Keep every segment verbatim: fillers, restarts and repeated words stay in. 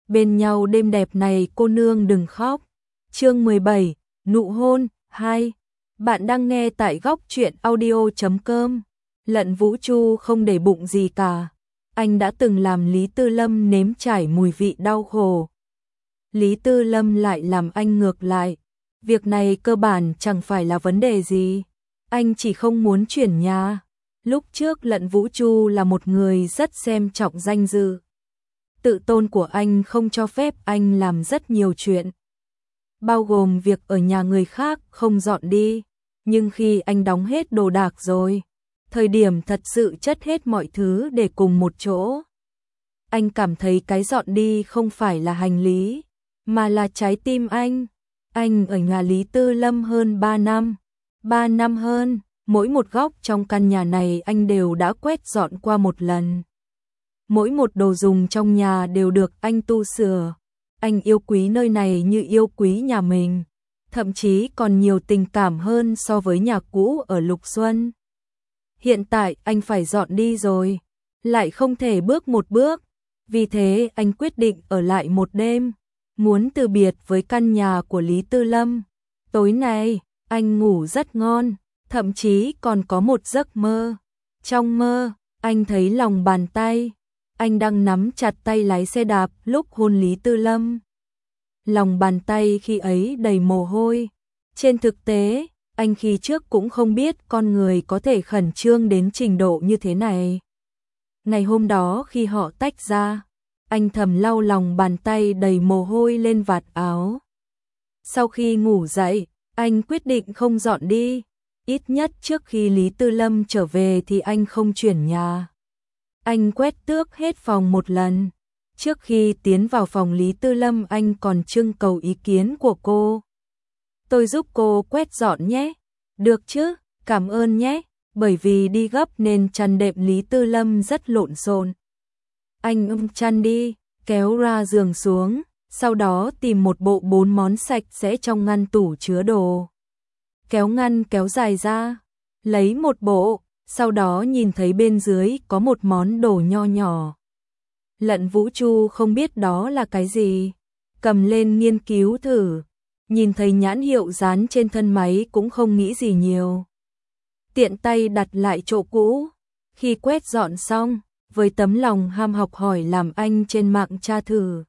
Bên nhau đêm đẹp này cô nương đừng khóc. Chương mười bảy, nụ hôn hai. Bạn đang nghe tại góc truyện audio chấm com. Lận Vũ Chu không để bụng gì cả. Anh đã từng làm Lý Tư Lâm nếm trải mùi vị đau khổ. Lý Tư Lâm lại làm anh ngược lại. Việc này cơ bản chẳng phải là vấn đề gì. Anh chỉ không muốn chuyển nhà. Lúc trước Lận Vũ Chu là một người rất xem trọng danh dự. Tự tôn của anh không cho phép anh làm rất nhiều chuyện, bao gồm việc ở nhà người khác không dọn đi. Nhưng khi anh đóng hết đồ đạc rồi, thời điểm thật sự chất hết mọi thứ để cùng một chỗ, anh cảm thấy cái dọn đi không phải là hành lý, mà là trái tim anh. Anh ở nhà Lý Tư Lâm hơn ba năm, ba năm hơn, mỗi một góc trong căn nhà này anh đều đã quét dọn qua một lần. Mỗi một đồ dùng trong nhà đều được anh tu sửa. Anh yêu quý nơi này như yêu quý nhà mình, thậm chí còn nhiều tình cảm hơn so với nhà cũ ở Lục Xuân. Hiện tại anh phải dọn đi rồi, lại không thể bước một bước, vì thế anh quyết định ở lại một đêm, muốn từ biệt với căn nhà của Lý Tư Lâm. Tối nay, anh ngủ rất ngon, thậm chí còn có một giấc mơ. Trong mơ, anh thấy lòng bàn tay, anh đang nắm chặt tay lái xe đạp lúc hôn Lý Tư Lâm. Lòng bàn tay khi ấy đầy mồ hôi. Trên thực tế, anh khi trước cũng không biết con người có thể khẩn trương đến trình độ như thế này. Ngày hôm đó khi họ tách ra, anh thầm lau lòng bàn tay đầy mồ hôi lên vạt áo. Sau khi ngủ dậy, anh quyết định không dọn đi. Ít nhất trước khi Lý Tư Lâm trở về thì anh không chuyển nhà. Anh quét tước hết phòng một lần. Trước khi tiến vào phòng Lý Tư Lâm anh còn trưng cầu ý kiến của cô. Tôi giúp cô quét dọn nhé. Được chứ, cảm ơn nhé. Bởi vì đi gấp nên chăn đệm Lý Tư Lâm rất lộn xộn. Anh ôm chăn đi, kéo ra giường xuống, sau đó tìm một bộ bốn món sạch sẽ trong ngăn tủ chứa đồ. Kéo ngăn kéo dài ra, lấy một bộ. Sau đó nhìn thấy bên dưới có một món đồ nho nhỏ. Lận Vũ Chu không biết đó là cái gì, cầm lên nghiên cứu thử, nhìn thấy nhãn hiệu dán trên thân máy cũng không nghĩ gì nhiều. Tiện tay đặt lại chỗ cũ, khi quét dọn xong, với tấm lòng ham học hỏi làm anh trên mạng tra thử.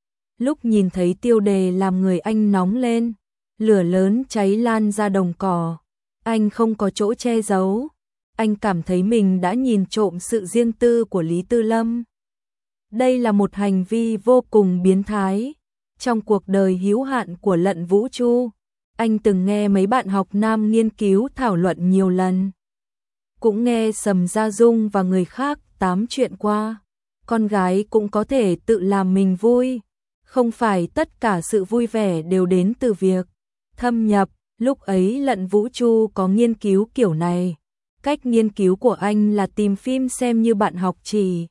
Lúc nhìn thấy tiêu đề làm người anh nóng lên, lửa lớn cháy lan ra đồng cỏ, anh không có chỗ che giấu. Anh cảm thấy mình đã nhìn trộm sự riêng tư của Lý Tư Lâm. Đây là một hành vi vô cùng biến thái. Trong cuộc đời hữu hạn của Lận Vũ Chu, anh từng nghe mấy bạn học nam nghiên cứu thảo luận nhiều lần. Cũng nghe Sầm Gia Dung và người khác tám chuyện qua. Con gái cũng có thể tự làm mình vui. Không phải tất cả sự vui vẻ đều đến từ việc thâm nhập. Lúc ấy Lận Vũ Chu có nghiên cứu kiểu này. Cách nghiên cứu của anh là tìm phim xem như bạn học chỉ.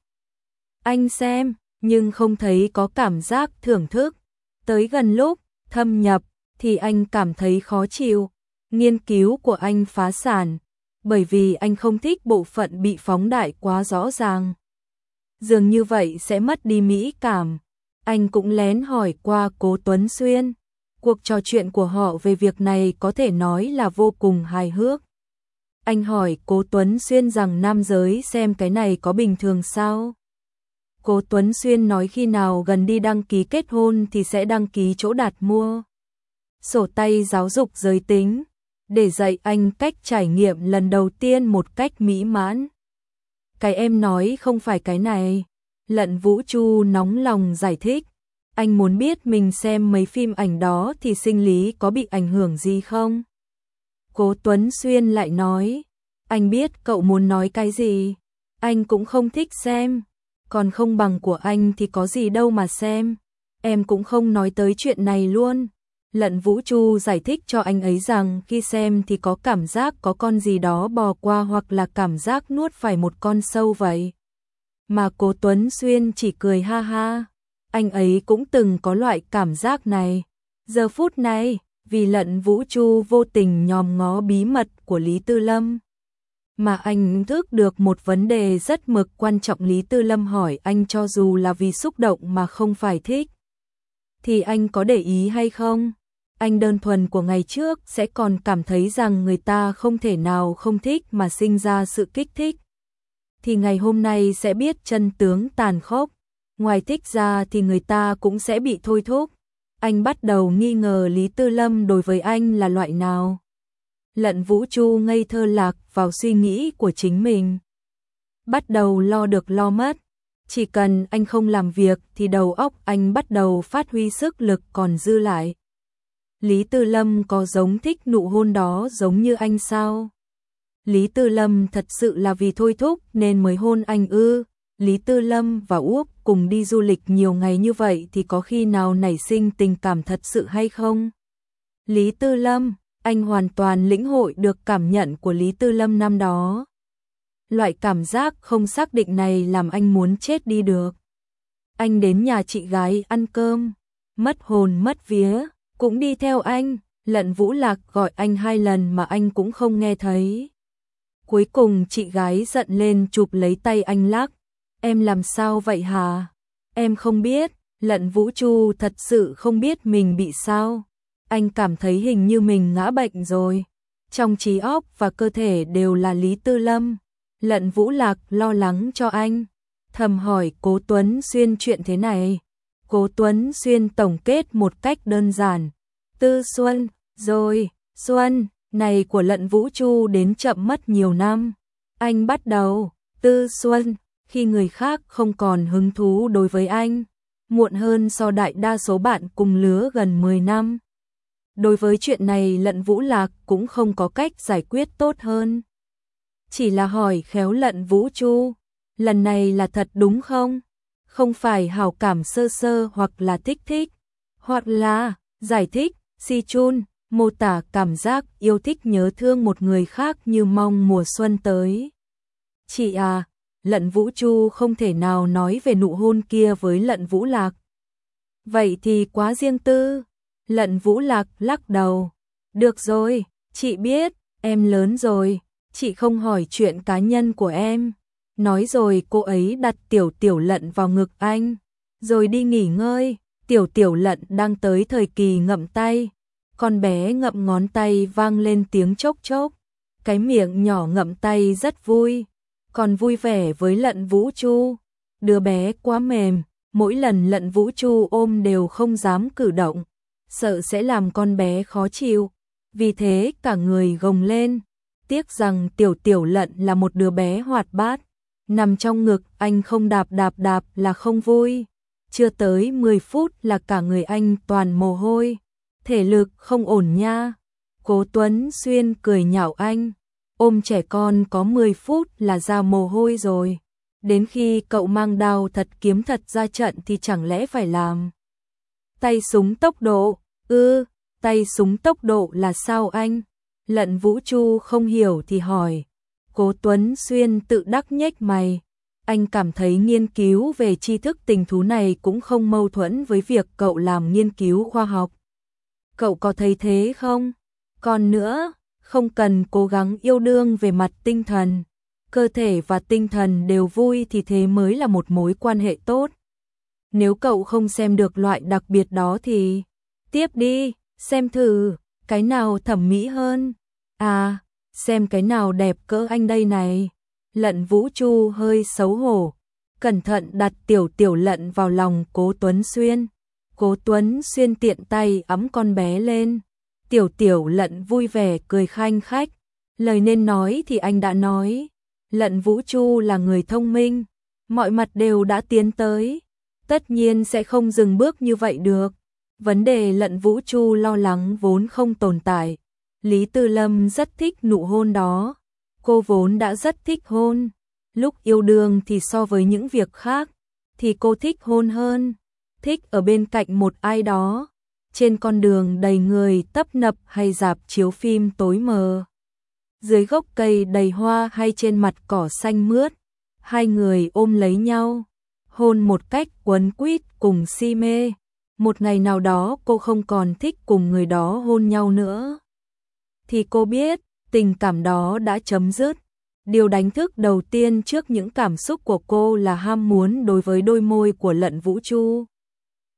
Anh xem, nhưng không thấy có cảm giác thưởng thức. Tới gần lúc thâm nhập thì anh cảm thấy khó chịu. Nghiên cứu của anh phá sản, bởi vì anh không thích bộ phận bị phóng đại quá rõ ràng. Dường như vậy sẽ mất đi mỹ cảm. Anh cũng lén hỏi qua Cố Tuấn Xuyên. Cuộc trò chuyện của họ về việc này có thể nói là vô cùng hài hước. Anh hỏi Cố Tuấn Xuyên rằng nam giới xem cái này có bình thường sao? Cố Tuấn Xuyên nói khi nào gần đi đăng ký kết hôn thì sẽ đăng ký chỗ đặt mua sổ tay giáo dục giới tính, để dạy anh cách trải nghiệm lần đầu tiên một cách mỹ mãn. Cái em nói không phải cái này. Lận Vũ Chu nóng lòng giải thích. Anh muốn biết mình xem mấy phim ảnh đó thì sinh lý có bị ảnh hưởng gì không? Cố Tuấn Xuyên lại nói, anh biết cậu muốn nói cái gì, anh cũng không thích xem, còn không bằng của anh thì có gì đâu mà xem, em cũng không nói tới chuyện này luôn. Lận Vũ Chu giải thích cho anh ấy rằng khi xem thì có cảm giác có con gì đó bò qua hoặc là cảm giác nuốt phải một con sâu vậy. Mà Cố Tuấn Xuyên chỉ cười ha ha, anh ấy cũng từng có loại cảm giác này. Giờ phút này, vì Lận Vũ Chu vô tình nhòm ngó bí mật của Lý Tư Lâm, mà anh thức được một vấn đề rất mực quan trọng. Lý Tư Lâm hỏi anh cho dù là vì xúc động mà không phải thích, thì anh có để ý hay không? Anh đơn thuần của ngày trước sẽ còn cảm thấy rằng người ta không thể nào không thích mà sinh ra sự kích thích. Thì ngày hôm nay sẽ biết chân tướng tàn khốc. Ngoài thích ra thì người ta cũng sẽ bị thôi thúc. Anh bắt đầu nghi ngờ Lý Tư Lâm đối với anh là loại nào. Lận Vũ Chu ngây thơ lạc vào suy nghĩ của chính mình. Bắt đầu lo được lo mất. Chỉ cần anh không làm việc thì đầu óc anh bắt đầu phát huy sức lực còn dư lại. Lý Tư Lâm có giống thích nụ hôn đó giống như anh sao? Lý Tư Lâm thật sự là vì thôi thúc nên mới hôn anh ư? Lý Tư Lâm và Úc cùng đi du lịch nhiều ngày như vậy thì có khi nào nảy sinh tình cảm thật sự hay không? Lý Tư Lâm, anh hoàn toàn lĩnh hội được cảm nhận của Lý Tư Lâm năm đó. Loại cảm giác không xác định này làm anh muốn chết đi được. Anh đến nhà chị gái ăn cơm, mất hồn mất vía, cũng đi theo anh. Lận Vũ Lạc gọi anh hai lần mà anh cũng không nghe thấy. Cuối cùng chị gái giận lên chụp lấy tay anh lắc. Em làm sao vậy hả? Em không biết. Lận Vũ Chu thật sự không biết mình bị sao. Anh cảm thấy hình như mình ngã bệnh rồi. Trong trí óc và cơ thể đều là Lý Tư Lâm. Lận Vũ Lạc lo lắng cho anh, thầm hỏi Cố Tuấn Xuyên chuyện thế này. Cố Tuấn Xuyên tổng kết một cách đơn giản. Tư Xuân, rồi, Xuân, này của Lận Vũ Chu đến chậm mất nhiều năm. Anh bắt đầu, Tư Xuân, khi người khác không còn hứng thú đối với anh, muộn hơn so đại đa số bạn cùng lứa gần mười năm. Đối với chuyện này Lận Vũ Lạc cũng không có cách giải quyết tốt hơn. Chỉ là hỏi khéo Lận Vũ Chu, lần này là thật đúng không? Không phải hảo cảm sơ sơ hoặc là thích thích, hoặc là giải thích, si chun, mô tả cảm giác yêu thích nhớ thương một người khác như mong mùa xuân tới. Chị à, Lận Vũ Chu không thể nào nói về nụ hôn kia với Lận Vũ Lạc. Vậy thì quá riêng tư. Lận Vũ Lạc lắc đầu. Được rồi, chị biết, em lớn rồi. Chị không hỏi chuyện cá nhân của em. Nói rồi cô ấy đặt tiểu tiểu Lận vào ngực anh. Rồi đi nghỉ ngơi. Tiểu tiểu Lận đang tới thời kỳ ngậm tay. Con bé ngậm ngón tay vang lên tiếng chốc chốc. Cái miệng nhỏ ngậm tay rất vui. Còn vui vẻ với Lận Vũ Chu. Đứa bé quá mềm. Mỗi lần Lận Vũ Chu ôm đều không dám cử động. Sợ sẽ làm con bé khó chịu. Vì thế cả người gồng lên. Tiếc rằng tiểu tiểu Lận là một đứa bé hoạt bát. Nằm trong ngực anh không đạp đạp đạp là không vui. Chưa tới mười phút là cả người anh toàn mồ hôi. Thể lực không ổn nha. Cố Tuấn Xuyên cười nhạo anh. Ôm trẻ con có mười phút là ra mồ hôi rồi. Đến khi cậu mang đao thật kiếm thật ra trận thì chẳng lẽ phải làm tay súng tốc độ? Ư, tay súng tốc độ là sao anh? Lận Vũ Chu không hiểu thì hỏi. Cố Tuấn Xuyên tự đắc nhếch mày. Anh cảm thấy nghiên cứu về tri thức tình thú này cũng không mâu thuẫn với việc cậu làm nghiên cứu khoa học. Cậu có thấy thế không? Còn nữa, không cần cố gắng yêu đương về mặt tinh thần. Cơ thể và tinh thần đều vui thì thế mới là một mối quan hệ tốt. Nếu cậu không xem được loại đặc biệt đó thì tiếp đi, xem thử, cái nào thẩm mỹ hơn. À, xem cái nào đẹp cỡ anh đây này. Lận Vũ Chu hơi xấu hổ, cẩn thận đặt tiểu tiểu Lận vào lòng Cố Tuấn Xuyên. Cố Tuấn Xuyên tiện tay ẵm con bé lên. Tiểu tiểu Lận vui vẻ cười khanh khách. Lời nên nói thì anh đã nói. Lận Vũ Chu là người thông minh, mọi mặt đều đã tiến tới, tất nhiên sẽ không dừng bước như vậy được. Vấn đề Lận Vũ Chu lo lắng vốn không tồn tại. Lý Tư Lâm rất thích nụ hôn đó, cô vốn đã rất thích hôn. Lúc yêu đương thì so với những việc khác, thì cô thích hôn hơn, thích ở bên cạnh một ai đó, trên con đường đầy người tấp nập hay rạp chiếu phim tối mờ. Dưới gốc cây đầy hoa hay trên mặt cỏ xanh mướt, hai người ôm lấy nhau, hôn một cách quấn quýt cùng si mê. Một ngày nào đó cô không còn thích cùng người đó hôn nhau nữa, thì cô biết tình cảm đó đã chấm dứt. Điều đánh thức đầu tiên trước những cảm xúc của cô là ham muốn đối với đôi môi của Lận Vũ Chu.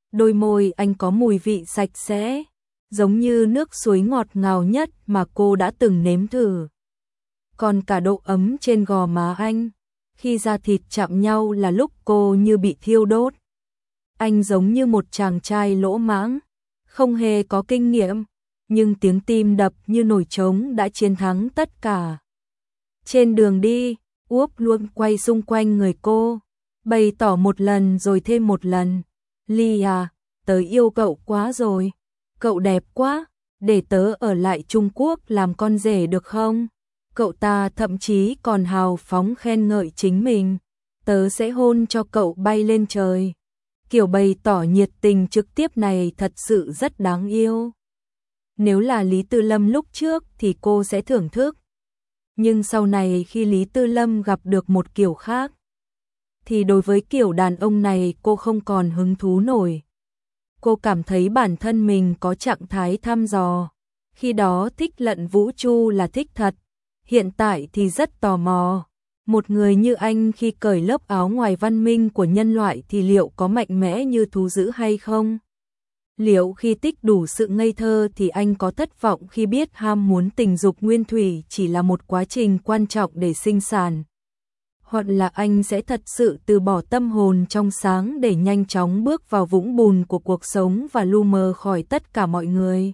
Đôi môi anh có mùi vị sạch sẽ, giống như nước suối ngọt ngào nhất mà cô đã từng nếm thử. Còn cả độ ấm trên gò má anh, khi da thịt chạm nhau là lúc cô như bị thiêu đốt. Anh giống như một chàng trai lỗ mãng, không hề có kinh nghiệm, nhưng tiếng tim đập như nổi trống đã chiến thắng tất cả. Trên đường đi, Úp luôn quay xung quanh người cô, bày tỏ một lần rồi thêm một lần. Ly à, tớ yêu cậu quá rồi, cậu đẹp quá, để tớ ở lại Trung Quốc làm con rể được không? Cậu ta thậm chí còn hào phóng khen ngợi chính mình, tớ sẽ hôn cho cậu bay lên trời. Kiểu bày tỏ nhiệt tình trực tiếp này thật sự rất đáng yêu. Nếu là Lý Tư Lâm lúc trước thì cô sẽ thưởng thức. Nhưng sau này khi Lý Tư Lâm gặp được một kiểu khác, thì đối với kiểu đàn ông này cô không còn hứng thú nổi. Cô cảm thấy bản thân mình có trạng thái thăm dò. Khi đó thích Lận Vũ Chu là thích thật, hiện tại thì rất tò mò. Một người như anh khi cởi lớp áo ngoài văn minh của nhân loại thì liệu có mạnh mẽ như thú dữ hay không? Liệu khi tích đủ sự ngây thơ thì anh có thất vọng khi biết ham muốn tình dục nguyên thủy chỉ là một quá trình quan trọng để sinh sản? Hoặc là anh sẽ thật sự từ bỏ tâm hồn trong sáng để nhanh chóng bước vào vũng bùn của cuộc sống và lu mờ khỏi tất cả mọi người?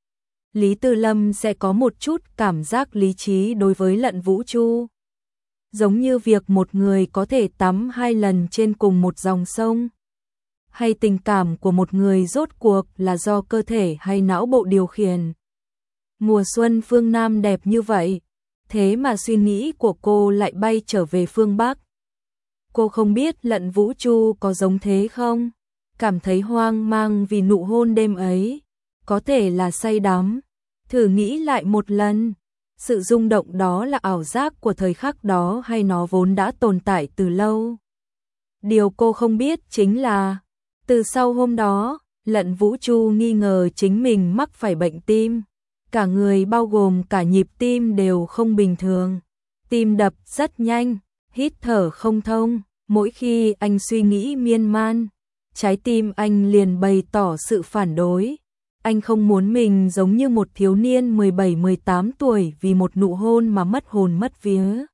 Lý Tư Lâm sẽ có một chút cảm giác lý trí đối với Lận Vũ Chu. Giống như việc một người có thể tắm hai lần trên cùng một dòng sông. Hay tình cảm của một người rốt cuộc là do cơ thể hay não bộ điều khiển. Mùa xuân phương Nam đẹp như vậy, thế mà suy nghĩ của cô lại bay trở về phương Bắc. Cô không biết Lận Vũ Chu có giống thế không? Cảm thấy hoang mang vì nụ hôn đêm ấy, có thể là say đắm. Thử nghĩ lại một lần, sự rung động đó là ảo giác của thời khắc đó hay nó vốn đã tồn tại từ lâu. Điều cô không biết chính là, từ sau hôm đó, Lận Vũ Chu nghi ngờ chính mình mắc phải bệnh tim. Cả người bao gồm cả nhịp tim đều không bình thường. Tim đập rất nhanh, hít thở không thông. Mỗi khi anh suy nghĩ miên man, trái tim anh liền bày tỏ sự phản đối. Anh không muốn mình giống như một thiếu niên mười bảy mười tám tuổi vì một nụ hôn mà mất hồn mất vía.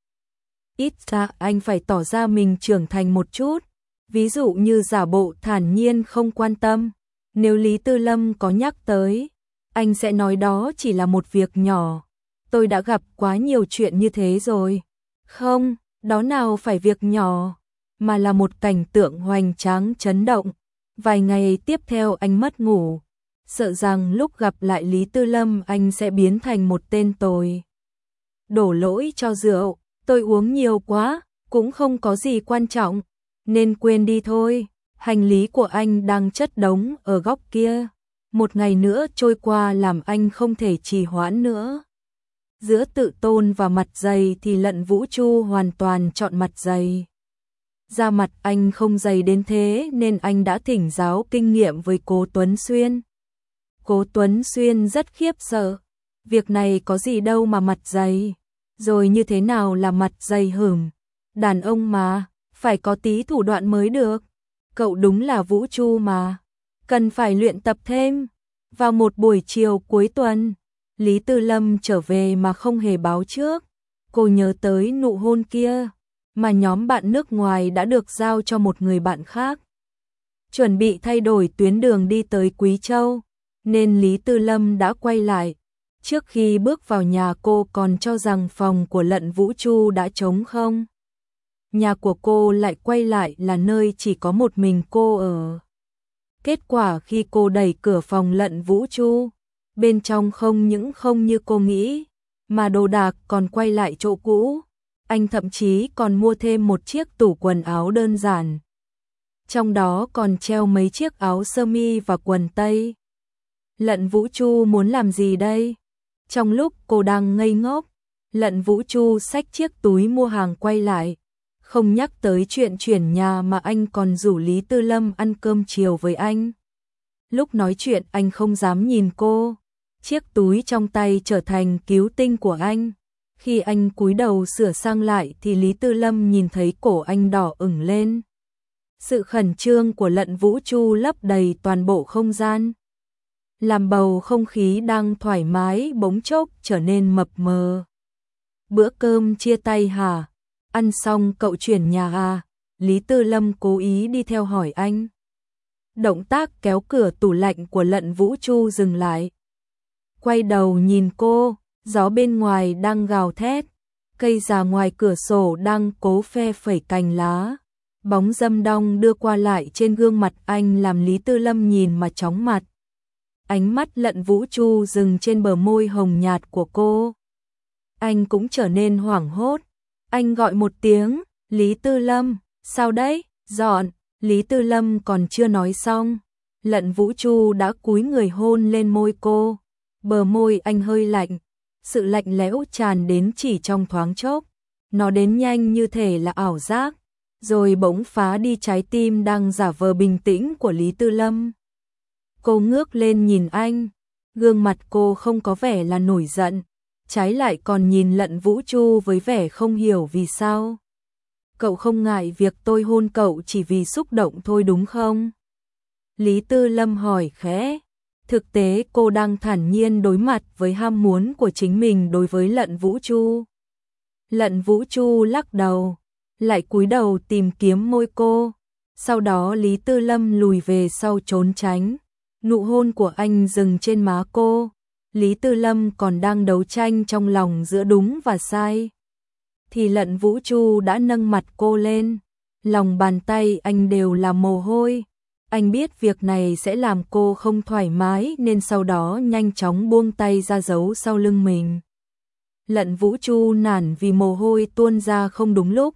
Ít ra anh phải tỏ ra mình trưởng thành một chút, ví dụ như giả bộ thản nhiên không quan tâm. Nếu Lý Tư Lâm có nhắc tới, anh sẽ nói đó chỉ là một việc nhỏ. Tôi đã gặp quá nhiều chuyện như thế rồi. Không, đó nào phải việc nhỏ, mà là một cảnh tượng hoành tráng chấn động. Vài ngày tiếp theo anh mất ngủ, sợ rằng lúc gặp lại Lý Tư Lâm anh sẽ biến thành một tên tồi. Đổ lỗi cho rượu, tôi uống nhiều quá, cũng không có gì quan trọng, nên quên đi thôi. Hành lý của anh đang chất đống ở góc kia. Một ngày nữa trôi qua làm anh không thể trì hoãn nữa. Giữa tự tôn và mặt dày thì Lận Vũ Chu hoàn toàn chọn mặt dày. Da mặt anh không dày đến thế nên anh đã thỉnh giáo kinh nghiệm với Cố Tuấn Xuyên. Cố Tuấn Xuyên rất khiếp sợ. Việc này có gì đâu mà mặt dày. Rồi như thế nào là mặt dày hửm? Đàn ông mà, phải có tí thủ đoạn mới được. Cậu đúng là Vũ Chu mà, cần phải luyện tập thêm. Vào một buổi chiều cuối tuần, Lý Tư Lâm trở về mà không hề báo trước. Cô nhớ tới nụ hôn kia, mà nhóm bạn nước ngoài đã được giao cho một người bạn khác. Chuẩn bị thay đổi tuyến đường đi tới Quý Châu, nên Lý Tư Lâm đã quay lại. Trước khi bước vào nhà cô còn cho rằng phòng của Lận Vũ Chu đã trống không. Nhà của cô lại quay lại là nơi chỉ có một mình cô ở. Kết quả khi cô đẩy cửa phòng Lận Vũ Chu, bên trong không những không như cô nghĩ, mà đồ đạc còn quay lại chỗ cũ. Anh thậm chí còn mua thêm một chiếc tủ quần áo đơn giản. Trong đó còn treo mấy chiếc áo sơ mi và quần tây. Lận Vũ Chu muốn làm gì đây? Trong lúc cô đang ngây ngốc, Lận Vũ Chu xách chiếc túi mua hàng quay lại. Không nhắc tới chuyện chuyển nhà mà anh còn rủ Lý Tư Lâm ăn cơm chiều với anh. Lúc nói chuyện anh không dám nhìn cô. Chiếc túi trong tay trở thành cứu tinh của anh. Khi anh cúi đầu sửa sang lại thì Lý Tư Lâm nhìn thấy cổ anh đỏ ửng lên. Sự khẩn trương của Lận Vũ Chu lấp đầy toàn bộ không gian, làm bầu không khí đang thoải mái bỗng chốc trở nên mập mờ. Bữa cơm chia tay hả? Ăn xong cậu chuyển nhà à? Lý Tư Lâm cố ý đi theo hỏi anh. Động tác kéo cửa tủ lạnh của Lận Vũ Chu dừng lại. Quay đầu nhìn cô, gió bên ngoài đang gào thét, cây già ngoài cửa sổ đang cố phe phẩy cành lá. Bóng râm đong đưa qua lại trên gương mặt anh làm Lý Tư Lâm nhìn mà chóng mặt. Ánh mắt Lận Vũ Chu dừng trên bờ môi hồng nhạt của cô. Anh cũng trở nên hoảng hốt. Anh gọi một tiếng, Lý Tư Lâm, sao đấy, dọn. Lý Tư Lâm còn chưa nói xong, Lận Vũ Chu đã cúi người hôn lên môi cô. Bờ môi anh hơi lạnh, sự lạnh lẽo tràn đến chỉ trong thoáng chốc. Nó đến nhanh như thể là ảo giác, rồi bỗng phá đi trái tim đang giả vờ bình tĩnh của Lý Tư Lâm. Cô ngước lên nhìn anh, gương mặt cô không có vẻ là nổi giận, trái lại còn nhìn Lận Vũ Chu với vẻ không hiểu vì sao. Cậu không ngại việc tôi hôn cậu chỉ vì xúc động thôi đúng không? Lý Tư Lâm hỏi khẽ. Thực tế cô đang thản nhiên đối mặt với ham muốn của chính mình đối với Lận Vũ Chu. Lận Vũ Chu lắc đầu, lại cúi đầu tìm kiếm môi cô. Sau đó Lý Tư Lâm lùi về sau trốn tránh. Nụ hôn của anh dừng trên má cô. Lý Tư Lâm còn đang đấu tranh trong lòng giữa đúng và sai, thì Lận Vũ Chu đã nâng mặt cô lên. Lòng bàn tay anh đều là mồ hôi. Anh biết việc này sẽ làm cô không thoải mái nên sau đó nhanh chóng buông tay ra giấu sau lưng mình. Lận Vũ Chu nản vì mồ hôi tuôn ra không đúng lúc.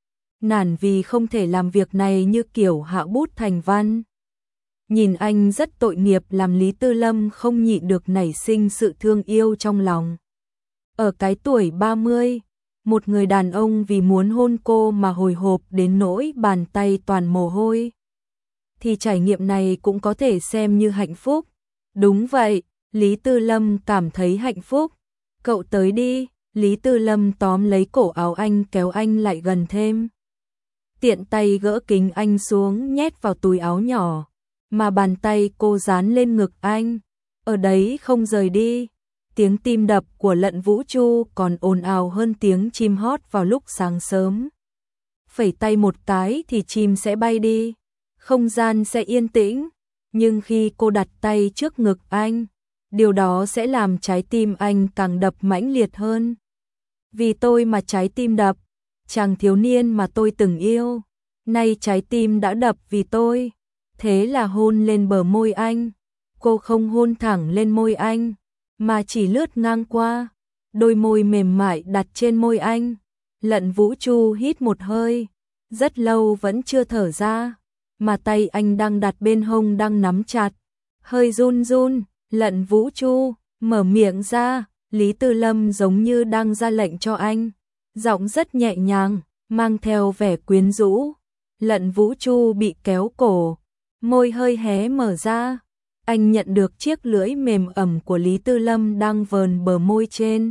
Nản vì không thể làm việc này như kiểu hạ bút thành văn. Nhìn anh rất tội nghiệp làm Lý Tư Lâm không nhịn được nảy sinh sự thương yêu trong lòng. Ở cái tuổi ba mươi, một người đàn ông vì muốn hôn cô mà hồi hộp đến nỗi bàn tay toàn mồ hôi, thì trải nghiệm này cũng có thể xem như hạnh phúc. Đúng vậy, Lý Tư Lâm cảm thấy hạnh phúc. Cậu tới đi, Lý Tư Lâm tóm lấy cổ áo anh kéo anh lại gần thêm. Tiện tay gỡ kính anh xuống nhét vào túi áo nhỏ, mà bàn tay cô dán lên ngực anh. Ở đấy không rời đi. Tiếng tim đập của Lận Vũ Chu còn ồn ào hơn tiếng chim hót vào lúc sáng sớm. Phẩy tay một cái thì chim sẽ bay đi, không gian sẽ yên tĩnh, nhưng khi cô đặt tay trước ngực anh, điều đó sẽ làm trái tim anh càng đập mãnh liệt hơn. Vì tôi mà trái tim đập, chàng thiếu niên mà tôi từng yêu, nay trái tim đã đập vì tôi. Thế là hôn lên bờ môi anh. Cô không hôn thẳng lên môi anh, mà chỉ lướt ngang qua, đôi môi mềm mại đặt trên môi anh. Lận Vũ Chu hít một hơi, rất lâu vẫn chưa thở ra, mà tay anh đang đặt bên hông đang nắm chặt, hơi run run. Lận Vũ Chu mở miệng ra, Lý Tư Lâm giống như đang ra lệnh cho anh, giọng rất nhẹ nhàng, mang theo vẻ quyến rũ. Lận Vũ Chu bị kéo cổ, môi hơi hé mở ra. Anh nhận được chiếc lưỡi mềm ẩm của Lý Tư Lâm đang vờn bờ môi trên,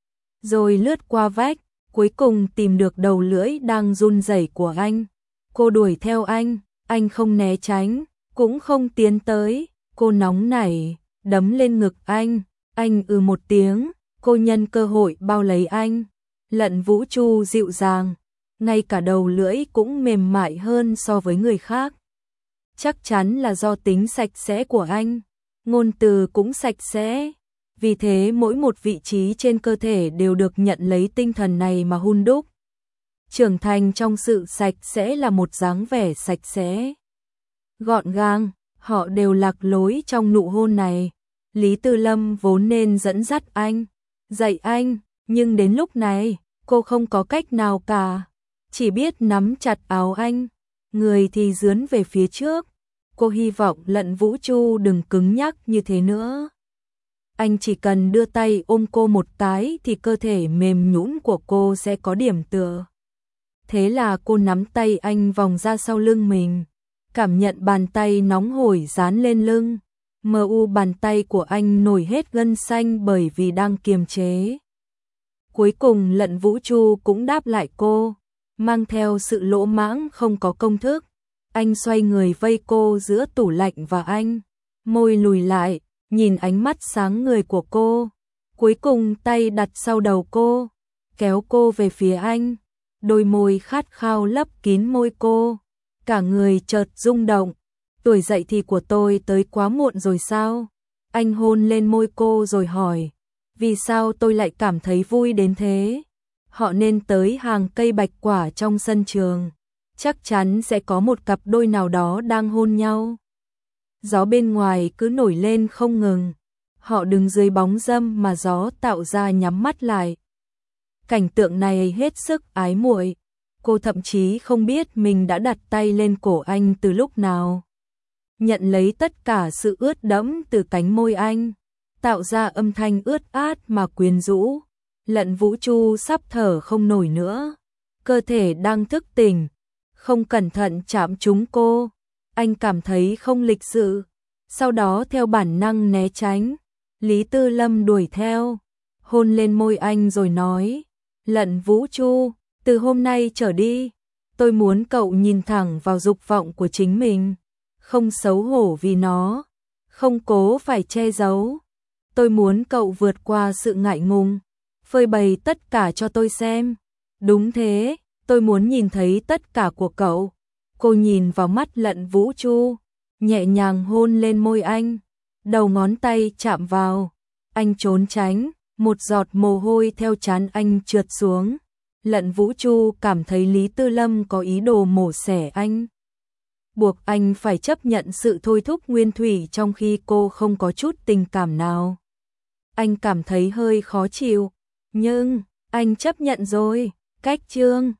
rồi lướt qua vách, cuối cùng tìm được đầu lưỡi đang run rẩy của anh. Cô đuổi theo anh, anh không né tránh, cũng không tiến tới. Cô nóng nảy, đấm lên ngực anh, anh ừ một tiếng, cô nhân cơ hội bao lấy anh. Lận Vũ Chu dịu dàng, ngay cả đầu lưỡi cũng mềm mại hơn so với người khác. Chắc chắn là do tính sạch sẽ của anh, ngôn từ cũng sạch sẽ, vì thế mỗi một vị trí trên cơ thể đều được nhận lấy tinh thần này mà hun đúc. Trưởng thành trong sự sạch sẽ là một dáng vẻ sạch sẽ, gọn gàng, họ đều lạc lối trong nụ hôn này. Lý Tư Lâm vốn nên dẫn dắt anh, dạy anh, nhưng đến lúc này, cô không có cách nào cả, chỉ biết nắm chặt áo anh, người thì dướn về phía trước. Cô hy vọng Lận Vũ Chu đừng cứng nhắc như thế nữa. Anh chỉ cần đưa tay ôm cô một cái thì cơ thể mềm nhũn của cô sẽ có điểm tựa. Thế là cô nắm tay anh vòng ra sau lưng mình, cảm nhận bàn tay nóng hổi dán lên lưng. Mờ u bàn tay của anh nổi hết gân xanh bởi vì đang kiềm chế. Cuối cùng Lận Vũ Chu cũng đáp lại cô, mang theo sự lỗ mãng không có công thức. Anh xoay người vây cô giữa tủ lạnh và anh, môi lùi lại, nhìn ánh mắt sáng người của cô. Cuối cùng tay đặt sau đầu cô, kéo cô về phía anh. Đôi môi khát khao lấp kín môi cô. Cả người chợt rung động. Tuổi dậy thì của tôi tới quá muộn rồi sao? Anh hôn lên môi cô rồi hỏi. Vì sao tôi lại cảm thấy vui đến thế? Họ nên tới hàng cây bạch quả trong sân trường. Chắc chắn sẽ có một cặp đôi nào đó đang hôn nhau. Gió bên ngoài cứ nổi lên không ngừng. Họ đứng dưới bóng râm mà gió tạo ra nhắm mắt lại. Cảnh tượng này hết sức ái muội. Cô thậm chí không biết mình đã đặt tay lên cổ anh từ lúc nào. Nhận lấy tất cả sự ướt đẫm từ cánh môi anh, tạo ra âm thanh ướt át mà quyến rũ. Lận Vũ Chu sắp thở không nổi nữa. Cơ thể đang thức tỉnh, không cẩn thận chạm trúng cô. Anh cảm thấy không lịch sự, sau đó theo bản năng né tránh. Lý Tư Lâm đuổi theo, hôn lên môi anh rồi nói. Lận Vũ Chu, từ hôm nay trở đi, tôi muốn cậu nhìn thẳng vào dục vọng của chính mình. Không xấu hổ vì nó, không cố phải che giấu. Tôi muốn cậu vượt qua sự ngại ngùng, phơi bày tất cả cho tôi xem. Đúng thế, tôi muốn nhìn thấy tất cả của cậu. Cô nhìn vào mắt Lận Vũ Chu, nhẹ nhàng hôn lên môi anh. Đầu ngón tay chạm vào, anh trốn tránh, một giọt mồ hôi theo trán anh trượt xuống. Lận Vũ Chu cảm thấy Lý Tư Lâm có ý đồ mổ xẻ anh, buộc anh phải chấp nhận sự thôi thúc nguyên thủy trong khi cô không có chút tình cảm nào. Anh cảm thấy hơi khó chịu, nhưng anh chấp nhận rồi. Cách chương